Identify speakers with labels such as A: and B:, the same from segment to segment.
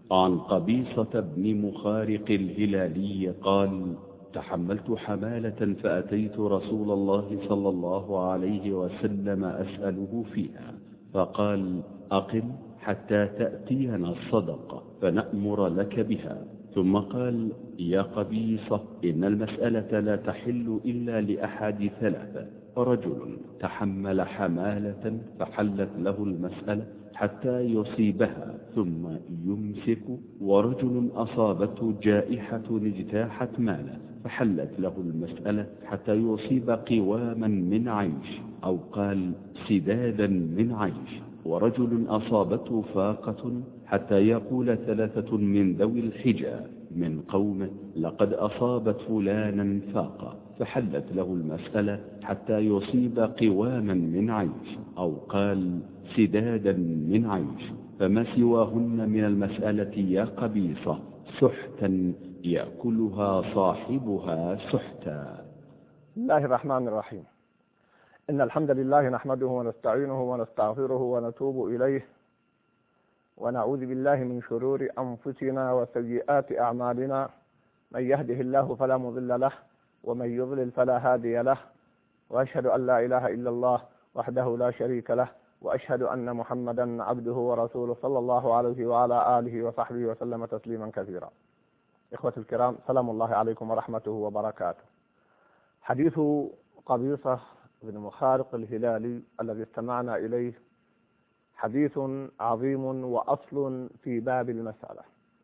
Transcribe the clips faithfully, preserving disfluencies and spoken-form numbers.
A: عن قبيصة بن مخارق الهلالي قال: تحملت حمالة فأتيت رسول الله صلى الله عليه وسلم أسأله فيها، فقال: أقم حتى تأتينا الصدقة فنأمر لك بها. ثم قال: يا قبيصة، إن المسألة لا تحل إلا لأحد ثلاثة: رجل تحمل حمالة فحلت له المسألة حتى يصيبها ثم يمسك، ورجل أصابته جائحة اجتاحت ماله فحلت له المسألة حتى يصيب قواما من عيش، أو قال سدادا من عيش، ورجل أصابته فاقة حتى يقول ثلاثة من ذوي الحجى من قومه: لقد أصابت فلانا فاقة، فحلت له المسألة حتى يصيب قواما من عيش، أو قال سدادا من عيش. فما سواهن من المسألة يا قبيصة سحتا يأكلها صاحبها سحتا.
B: بسم الله الرحمن الرحيم. إن الحمد لله نحمده ونستعينه ونستغفره ونتوب إليه، ونعوذ بالله من شرور أنفسنا وسيئات أعمالنا. من يهده الله فلا مضل له، ومن يضلل فلا هادي له، وأشهد أن لا إله إلا الله وحده لا شريك له، وأشهد أن محمدا عبده ورسوله صلى الله عليه وعلى آله وصحبه وسلم تسليما كثيرا. إخوة الكرام، سلام الله عليكم ورحمته وبركاته. حديث قبيصة بن مخارق الهلالي الذي استمعنا إليه حديث عظيم وأصل في باب المسألة،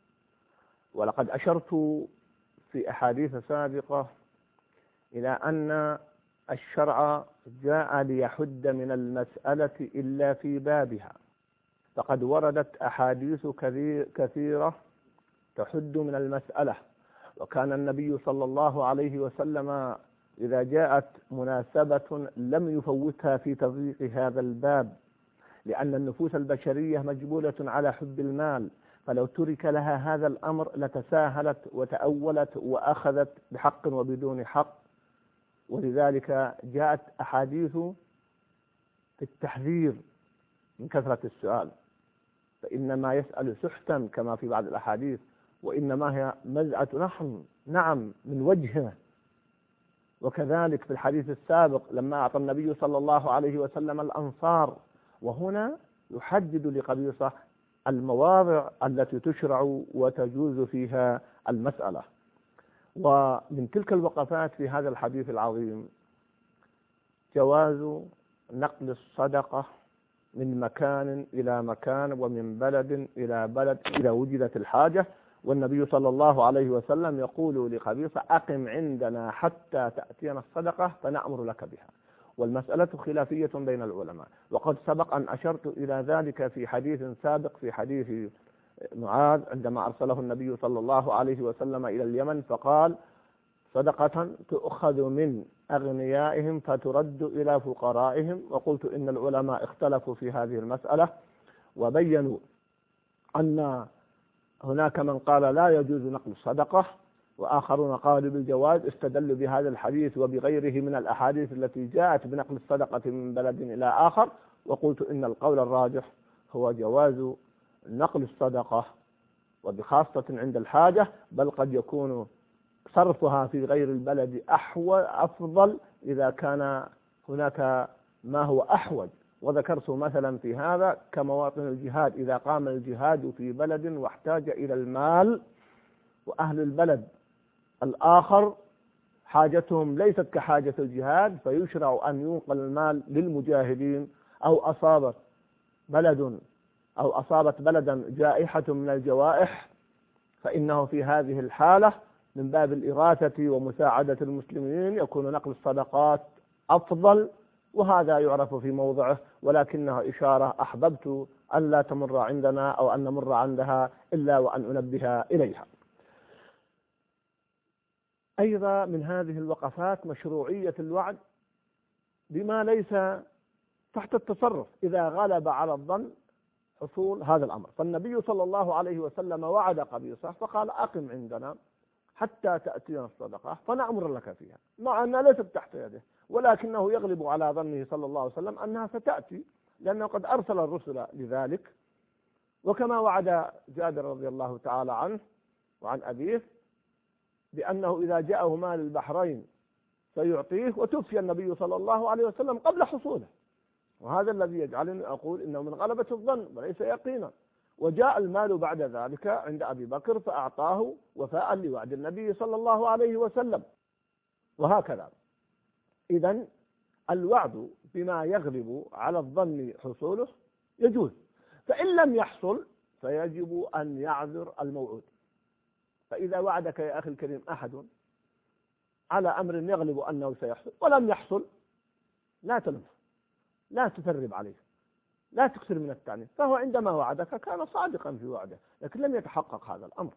B: ولقد أشرت في أحاديث سابقة إلى أن الشرع جاء ليحد من المسألة إلا في بابها، فقد وردت أحاديث كثيرة تحد من المسألة، وكان النبي صلى الله عليه وسلم إذا جاءت مناسبة لم يفوتها في تضييق هذا الباب، لأن النفوس البشرية مجبولة على حب المال، فلو ترك لها هذا الأمر لتساهلت وتأولت وأخذت بحق وبدون حق. ولذلك جاءت أحاديث في التحذير من كثرة السؤال، فإنما يسأل سحتا كما في بعض الأحاديث، وإنما هي مزعة نحن نعم من وجهه. وكذلك في الحديث السابق لما أعطى النبي صلى الله عليه وسلم الأنصار، وهنا يحدد لقبيصة المواضع التي تشرع وتجوز فيها المسألة. ومن تلك الوقفات في هذا الحديث العظيم جواز نقل الصدقة من مكان إلى مكان ومن بلد إلى بلد إذا وجدت الحاجة، والنبي صلى الله عليه وسلم يقول لقبيصة: أقم عندنا حتى تأتينا الصدقة فنأمر لك بها. والمسألة خلافية بين العلماء، وقد سبق أن أشرت إلى ذلك في حديث سابق، في حديث معاذ عندما أرسله النبي صلى الله عليه وسلم إلى اليمن فقال: صدقة تؤخذ من أغنيائهم فترد إلى فقرائهم. وقلت إن العلماء اختلفوا في هذه المسألة وبينوا أن هناك من قال لا يجوز نقل الصدقة، وآخرون قالوا بالجواز، استدلوا بهذا الحديث وبغيره من الأحاديث التي جاءت بنقل الصدقة من بلد إلى آخر. وقلت إن القول الراجح هو جواز نقل الصدقة، وبخاصة عند الحاجة، بل قد يكون صرفها في غير البلد أحوج أفضل إذا كان هناك ما هو أحوج. وذكرت مثلا في هذا كمواطن الجهاد، إذا قام الجهاد في بلد واحتاج إلى المال، وأهل البلد الآخر حاجتهم ليست كحاجة الجهاد، فيشرع أن ينقل المال للمجاهدين، أو أصابت بلد أو أصابت بلدا جائحة من الجوائح، فإنه في هذه الحالة من باب الإغاثة ومساعدة المسلمين يكون نقل الصدقات أفضل، وهذا يعرف في موضعه، ولكنها إشارة أحببت أن لا تمر عندنا أو أن نمر عندها إلا وأن أنبه إليها. أيضا من هذه الوقفات مشروعية الوعد بما ليس تحت التصرف إذا غلب على الظن حصول هذا الأمر. فالنبي صلى الله عليه وسلم وعد قبيصة فقال: أقم عندنا حتى تأتينا الصدقة فنأمر لك فيها، مع أنها ليست تحت يده، ولكنه يغلب على ظنه صلى الله عليه وسلم أنها ستأتي، لأنه قد أرسل الرسل لذلك. وكما وعد جابر رضي الله تعالى عنه وعن أبيه بأنه إذا جاءه مال البحرين سيعطيه، وتوفي النبي صلى الله عليه وسلم قبل حصوله. وهذا الذي يجعلني أقول إنه من غلبة الظن وليس يقينا. وجاء المال بعد ذلك عند أبي بكر فأعطاه وفاء لوعد النبي صلى الله عليه وسلم، وهكذا. إذن الوعد بما يغلب على الظن حصوله يجوز، فإن لم يحصل فيجب أن يعذر الموعود. فإذا وعدك يا أخي الكريم أحد على أمر يغلب أنه سيحصل ولم يحصل، لا تلف، لا تثرب عليه، لا تكثر من التعنيف، فهو عندما وعدك كان صادقا في وعده، لكن لم يتحقق هذا الأمر.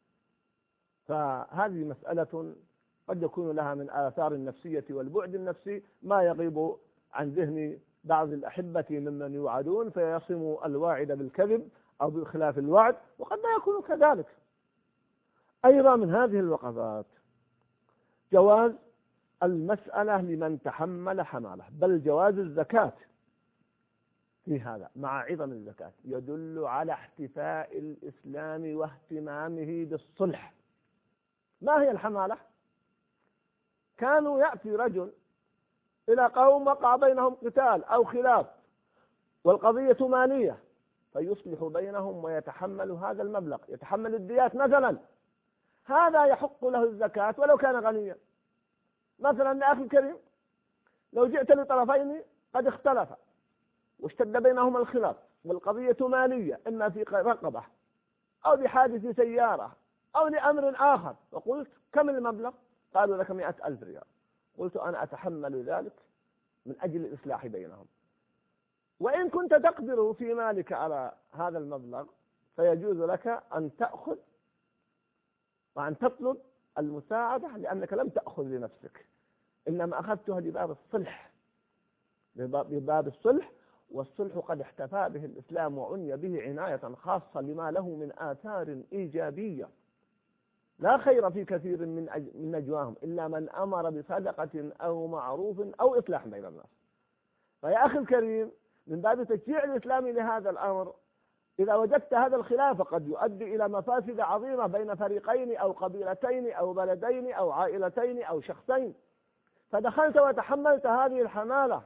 B: فهذه مسألة قد يكون لها من آثار النفسية والبعد النفسي ما يغيب عن ذهن بعض الأحبة ممن يوعدون فيصموا الواعد بالكذب أو بخلاف الوعد، وقد لا يكون كذلك. أيضا من هذه الوقفات جواز المسألة لمن تحمل حمالة، بل جواز الزكاة في هذا مع عظم الزكاة يدل على احتفاء الإسلام واهتمامه بالصلح. ما هي الحمالة؟ كانوا يأتي رجل إلى قوم وقع بينهم قتال أو خلاف والقضية مالية، فيصلح بينهم ويتحمل هذا المبلغ، يتحمل الديات مثلا، هذا يحق له الزكاة ولو كان غنيا. مثلا يا أخي الكريم، لو جئت لطرفين قد اختلفا واشتد بينهما الخلاف والقضية مالية، إما في رقبة أو بحادث سيارة أو لأمر آخر، وقلت كم المبلغ؟ قالوا لك مئة ألف ريال. قلت أنا أتحمل ذلك من أجل الإصلاح بينهم، وإن كنت تقدر في مالك على هذا المبلغ فيجوز لك أن تأخذ وأن تطلب المساعدة، لأنك لم تأخذ لنفسك، إنما أخذتها لباب الصلح، لباب الصلح. والصلح قد احتفى به الإسلام وعني به عناية خاصة لما له من آثار إيجابية. لا خير في كثير من من نجواهم إلا من أمر بصدقة أو معروف أو إصلاح بين الناس. فيا أخي الكريم، من باب تشجيع الإسلام لهذا الأمر، إذا وجدت هذا الخلاف قد يؤدي إلى مفاسد عظيمة بين فريقين أو قبيلتين أو بلدين أو عائلتين أو شخصين، فدخلت وتحملت هذه الحمالة،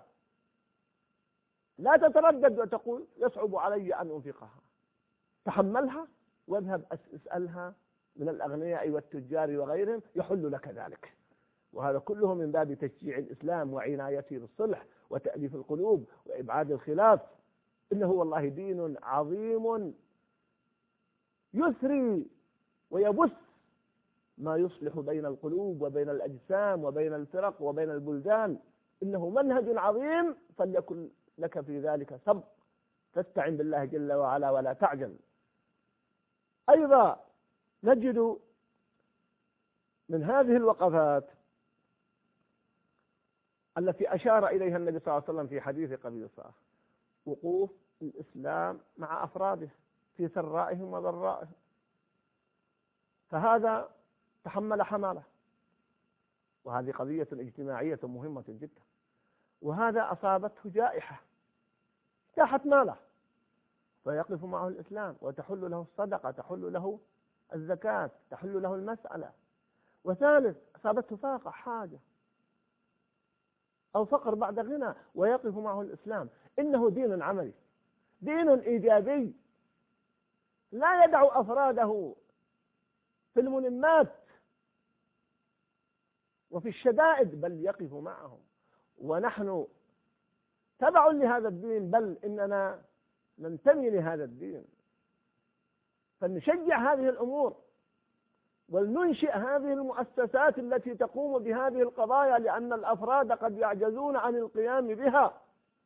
B: لا تتردد وتقول يصعب علي أن أنفقها، تحملها واذهب اسألها من الأغنياء والتجار وغيرهم يحل لك ذلك. وهذا كله من باب تشجيع الإسلام وعنايته بالصلح وتأليف القلوب وإبعاد الخلاف. إنه والله دين عظيم يسري ويبث ما يصلح بين القلوب وبين الأجسام وبين الفرق وبين البلدان. إنه منهج عظيم، فليكن لك في ذلك سبق، فاستعن بالله جل وعلا ولا تعجل. أيضا نجد من هذه الوقفات التي أشار إليها النبي صلى الله عليه وسلم في حديث قبيصة وقوف الإسلام مع أفراده في سرائهم وضرائهم، فهذا تحمل حماله، وهذه قضية اجتماعية مهمة جدا. وهذا أصابته جائحة اجتاحت ماله، فيقف معه الإسلام وتحل له الصدقة، تحل له الزكاة، تحل له المسألة. وثالث أصابته فاقة حاجة أو فقر بعد غنى، ويقف معه الإسلام. إنه دين عملي، دين إيجابي، لا يدع أفراده في الملمات وفي الشدائد، بل يقف معهم. ونحن تبع لهذا الدين، بل إننا ننتمي لهذا الدين، فنشجع هذه الأمور ولننشئ هذه المؤسسات التي تقوم بهذه القضايا، لأن الأفراد قد يعجزون عن القيام بها.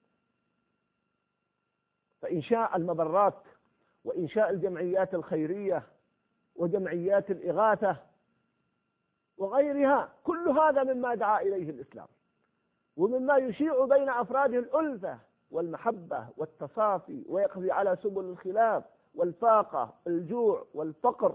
B: فإنشاء المبرات وإنشاء الجمعيات الخيرية وجمعيات الإغاثة وغيرها، كل هذا مما دعا إليه الإسلام، ومما يشيع بين أفراده الألفة والمحبة والتصافي، ويقضي على سبل الخلاف والفاقة الجوع والفقر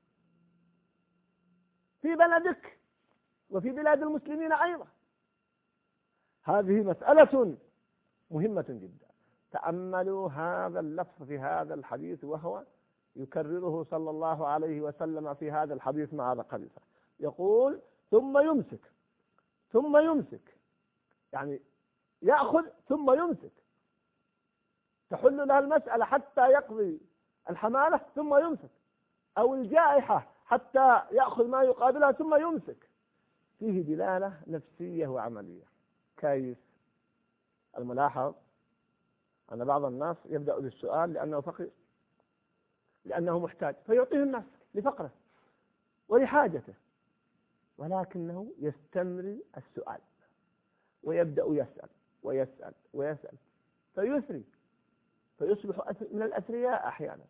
B: في بلدك وفي بلاد المسلمين أيضا. هذه مسألة مهمة جدا تأملوا هذا اللفظ في هذا الحديث، وهو يكرره صلى الله عليه وسلم في هذا الحديث مع قبيصة، يقول ثم يمسك ثم يمسك، يعني يأخذ ثم يمسك، تحل لها المسألة حتى يقضي الحمالة ثم يمسك، أو الجائحة حتى يأخذ ما يقابلها ثم يمسك. فيه دلالة نفسية وعملية. كيف؟ الملاحظ أن بعض الناس يبدأ بالسؤال لأنه فقير، لأنه محتاج، فيعطيه الناس لفقره ولحاجته، ولكنه يستمر السؤال ويبدأ يسأل ويسأل ويسأل فيثري، فيصبح من الأثرياء أحيانا،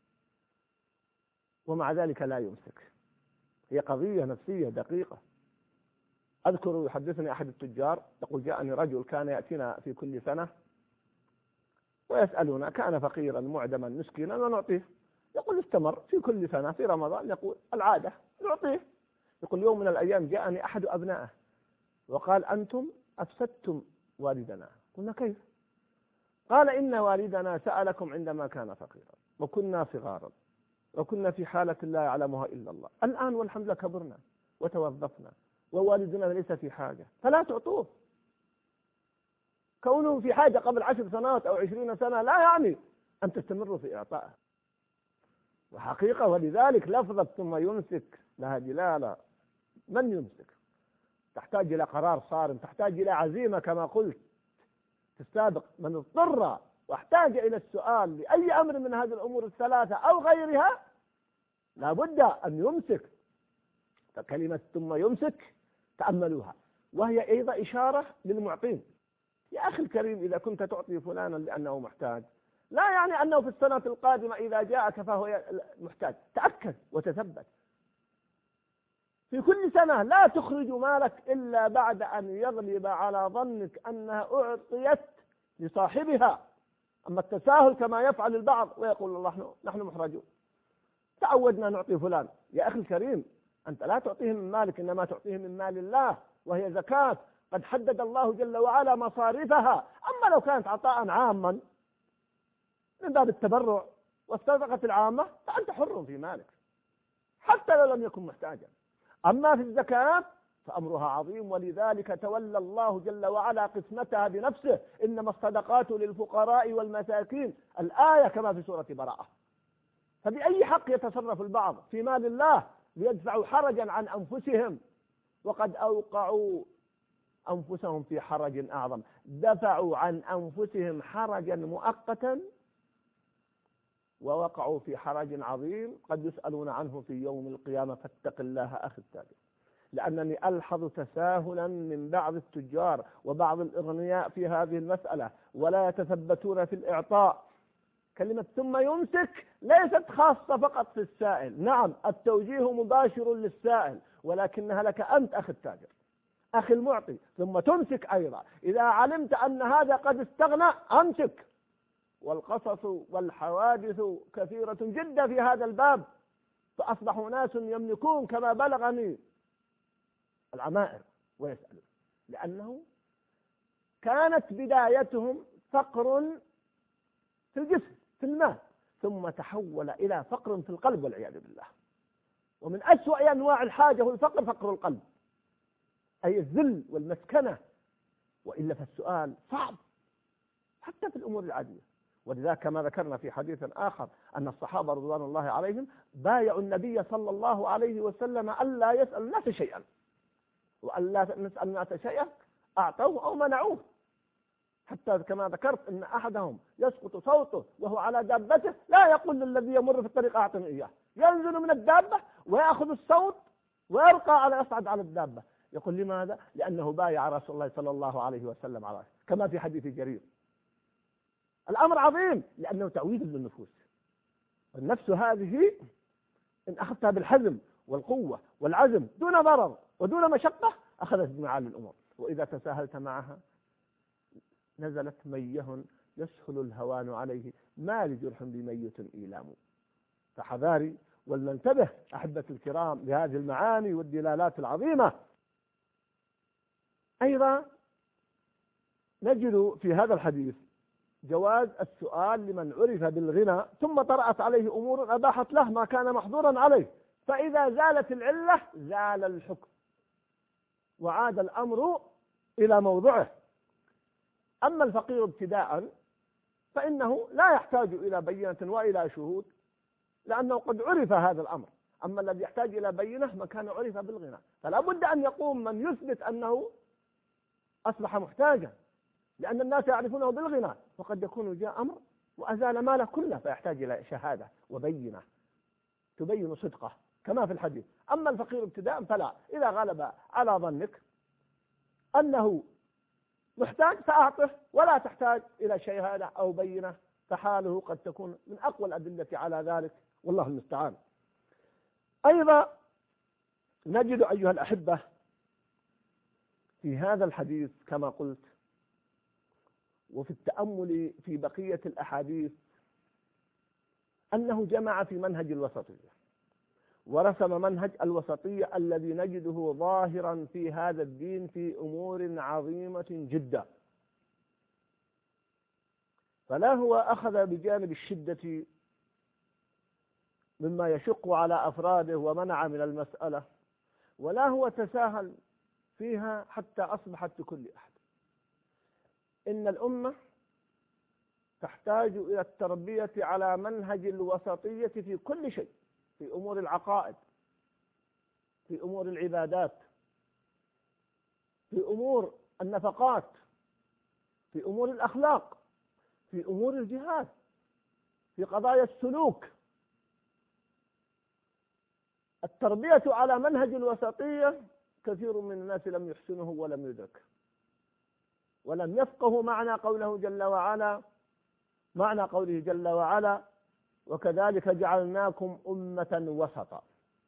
B: ومع ذلك لا يمسك. هي قضية نفسية دقيقة. أذكر يحدثني أحد التجار يقول جاءني رجل كان يأتينا في كل سنة ويسألنا، كان فقيرا معدما مسكينا ونعطيه. يقول استمر في كل سنة في رمضان يقول العادة نعطيه. يقول يوم من الأيام جاءني أحد أبنائه وقال أنتم أفسدتم والدنا. قلنا كيف؟ قال إن والدنا سألكم عندما كان فقيرا وكنا صغارا وكنا في حالة لا يعلمها إلا الله، الآن والحمد لله كبرنا وتوظفنا ووالدنا ليس في حاجة، فلا تعطوه. كونه في حاجة قبل عشر سنوات أو عشرين سنة لا يعني أن تستمروا في إعطائه. وحقيقة ولذلك لفظة ثم يمسك لها دلالة. من يمسك؟ تحتاج إلى قرار صارم، تحتاج إلى عزيمة كما قلت تستابق من اضطر واحتاج إلى السؤال لأي أمر من هذه الأمور الثلاثة أو غيرها لا بد أن يمسك. فكلمة ثم يمسك تأملوها، وهي أيضا إشارة للمعطين. يا أخي الكريم إذا كنت تعطي فلانا لأنه محتاج لا يعني أنه في السنة القادمة إذا جاءك فهو محتاج. تأكد وتثبت في كل سنة، لا تخرج مالك إلا بعد أن يغلب على ظنك أنها أعطيت لصاحبها. أما التساهل كما يفعل البعض ويقول الله نحن محرجون تعودنا نعطي فلان. يا أخي الكريم أنت لا تعطيه من مالك، إنما تعطيه من مال الله، وهي زكاة قد حدد الله جل وعلا مصارفها. أما لو كانت عطاء عاما من باب التبرع والصدقة العامة فأنت حر في مالك حتى لو لم يكن محتاجا. أما في الزكاة فأمرها عظيم، ولذلك تولى الله جل وعلا قسمتها بنفسه، إنما الصدقات للفقراء والمساكين، الآية كما في سورة براءة. فبأي حق يتصرف البعض في مال الله ليدفعوا حرجا عن أنفسهم وقد أوقعوا أنفسهم في حرج أعظم؟ دفعوا عن أنفسهم حرجا مؤقتا ووقعوا في حرج عظيم قد يسألون عنه في يوم القيامة. فاتق الله أخي التاجر، لأنني ألحظ تساهلا من بعض التجار وبعض الأغنياء في هذه المسألة ولا يتثبتون في الإعطاء. كلمة ثم يمسك ليست خاصة فقط في السائل، نعم التوجيه مباشر للسائل، ولكنها لك أنت أخي التاجر أخي المعطي. ثم تمسك أيضا إذا علمت أن هذا قد استغنى أمسك. والقصص والحوادث كثيرة جدا في هذا الباب، فأصبحوا ناس يملكون كما بلغني العمائر ويسألون، لأنه كانت بدايتهم فقر في الجسم في المال، ثم تحول إلى فقر في القلب والعياذ بالله. ومن أسوأ أنواع الحاجة هو الفقر، فقر القلب، أي الذل والمسكنة. وإلا فالسؤال صعب حتى في الأمور العادية. ولذلك كما ذكرنا في حديث آخر أن الصحابة رضوان الله عليهم بايعوا النبي صلى الله عليه وسلم ألا يسأل الناس شيئا، وألا نسأل الناس شيئا أعطوه أو منعوه. حتى كما ذكرت أن أحدهم يسقط صوته وهو على دابته لا يقول للذي يمر في الطريق أعطني إياه، ينزل من الدابة ويأخذ الصوت ويرقى على يصعد على الدابة. يقول لماذا؟ لأنه بايع رسول الله صلى الله عليه وسلم على كما في حديث جرير. الأمر عظيم لأنه تعويض للنفوس، النفس هذه إن أخذتها بالحزم والقوة والعزم دون ضرر ودون مشقة أخذت بمعالي الأمور، وإذا تساهلت معها نزلت ميه يسهل الهوان عليه، ما لجرح بميت إيلام. فحذاري ولننتبه أحبة الكرام لهذه المعاني والدلالات العظيمة. أيضا نجد في هذا الحديث جواز السؤال لمن عرف بالغنى ثم طرأت عليه أمور أباحت له ما كان محظورا عليه، فإذا زالت العلة زال الحكم وعاد الأمر إلى موضعه. أما الفقير ابتداء فإنه لا يحتاج إلى بينة وإلى شهود، لأنه قد عرف هذا الأمر. أما الذي يحتاج إلى بينة ما كان عرف بالغنى، فلا بد أن يقوم من يثبت أنه أصبح محتاجا، لأن الناس يعرفونه بالغنى، وقد يكون جاء أمر وأزال ماله كله فيحتاج إلى شهادة وبينة تبين صدقه كما في الحديث. أما الفقير ابتداء فلا، إذا غلب على ظنك أنه محتاج فأعطه ولا تحتاج إلى شهادة أو بينة، فحاله قد تكون من أقوى الأدلة على ذلك، والله المستعان. أيضا نجد أيها الأحبة في هذا الحديث كما قلت وفي التأمل في بقية الأحاديث أنه جمع في منهج الوسطية، ورسم منهج الوسطية الذي نجده ظاهرا في هذا الدين في أمور عظيمة جدا. فلا هو أخذ بجانب الشدة مما يشق على أفراده ومنع من المسألة، ولا هو تساهل فيها حتى أصبحت لكل أحد. إن الأمة تحتاج إلى التربية على منهج الوسطية في كل شيء، في أمور العقائد، في أمور العبادات، في أمور النفقات، في أمور الأخلاق، في أمور الجهاد، في قضايا السلوك. التربية على منهج الوسطية كثير من الناس لم يحسنه ولم يدرك، ولم يفقهوا معنى قوله جل وعلا معنى قوله جل وعلا وكذلك جعلناكم أمة وسطا.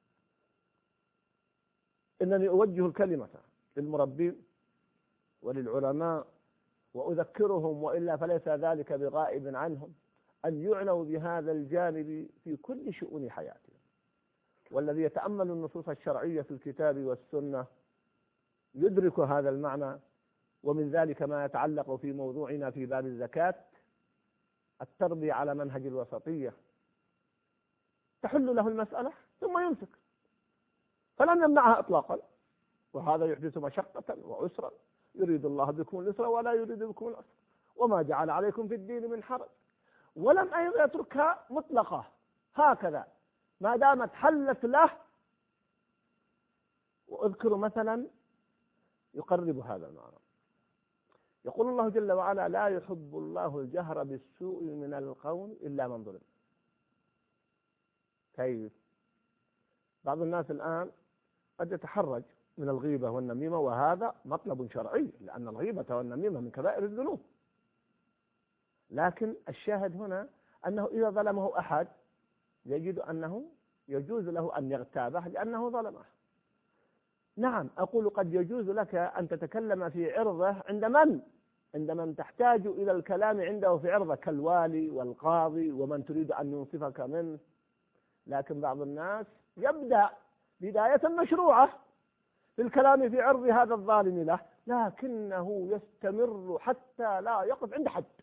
B: إنني أوجه الكلمة للمربين وللعلماء وأذكرهم، وإلا فليس ذلك بغائب عنهم، أن يعنوا بهذا الجانب في كل شؤون حياتهم. والذي يتأمل النصوص الشرعية في الكتاب والسنة يدرك هذا المعنى. ومن ذلك ما يتعلق في موضوعنا في باب الزكاة، التربية على منهج الوسطية، تحل له المسألة ثم يمسك، فلم يمنعها إطلاقا، وهذا يحدث مشقة وعسرا، يريد الله بكم اليسر ولا يريد بكم العسر، وما جعل عليكم في الدين من حرج، ولم أيضا يتركها مطلقة هكذا ما دامت حلت له. وأذكر مثلا يقرب هذا المعنى. يقول الله جل وعلا لا يحب الله الجهر بالسوء من القول إلا من ظلم. كيف؟ بعض الناس الآن قد يتحرج من الغيبة والنميمة، وهذا مطلب شرعي، لأن الغيبة والنميمة من كبائر الذنوب. لكن الشاهد هنا أنه إذا ظلمه أحد يجد أنه يجوز له أن يغتابه لأنه ظلمه. نعم، أقول قد يجوز لك أن تتكلم في عرضه عند من؟ عند من تحتاج إلى الكلام عنده في عرضه، كالوالي والقاضي ومن تريد أن ينصفك منه. لكن بعض الناس يبدأ بداية مشروعة في الكلام في عرض هذا الظالم له، لكنه يستمر حتى لا يقف عند حد،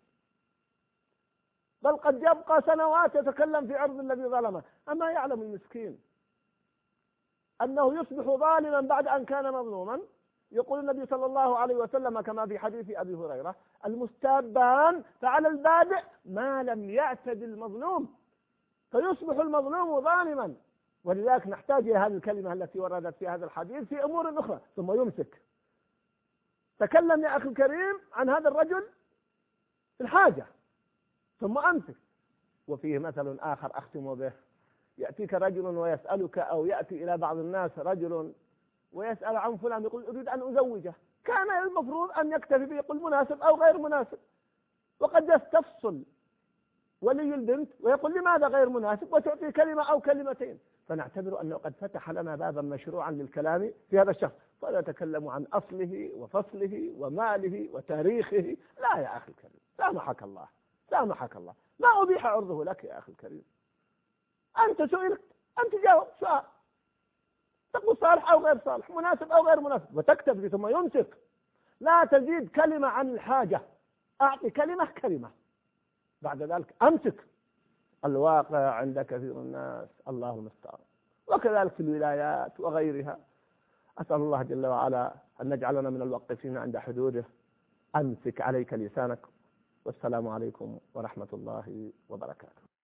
B: بل قد يبقى سنوات يتكلم في عرض الذي ظلمه. أما يعلم المسكين أنه يصبح ظالما بعد أن كان مظلوما؟ يقول النبي صلى الله عليه وسلم كما في حديث أبي هريرة المستابان فعلى البادئ ما لم يعتد المظلوم، فيصبح المظلوم ظالما. ولذلك نحتاج إلى هذه الكلمة التي وردت في هذا الحديث في أمور أخرى. ثم يمسك. تكلم يا أخي الكريم عن هذا الرجل في الحاجة ثم أمسك. وفيه مثل آخر أختم به، يأتيك رجل ويسألك، أو يأتي إلى بعض الناس رجل ويسأل عن فلان يقول أريد أن أزوجه، كان المفروض أن يكتفي به يقول مناسب أو غير مناسب، وقد يستفصل ولي البنت ويقول لماذا غير مناسب وتعطي كلمة أو كلمتين، فنعتبر أنه قد فتح لنا بابا مشروعا للكلام في هذا الشخص، فلا نتكلم عن أصله وفصله وماله وتاريخه. لا يا أخي الكريم، سامحك الله سامحك الله، ما أبيح عرضه لك يا أخي الكريم. أنت سئلت أن تجاوب سؤال، تقول صالح أو غير صالح، مناسب أو غير مناسب، وتكتفي ثم يمسك. لا تزيد كلمة عن الحاجة، أعطي كلمة كلمة بعد ذلك أمسك. الواقع عند كثير الناس الله المستعان، وكذلك في الولايات وغيرها. أسأل الله جل وعلا أن نجعلنا من الواقفين عند حدوده. أمسك عليك لسانك، والسلام عليكم ورحمة الله وبركاته.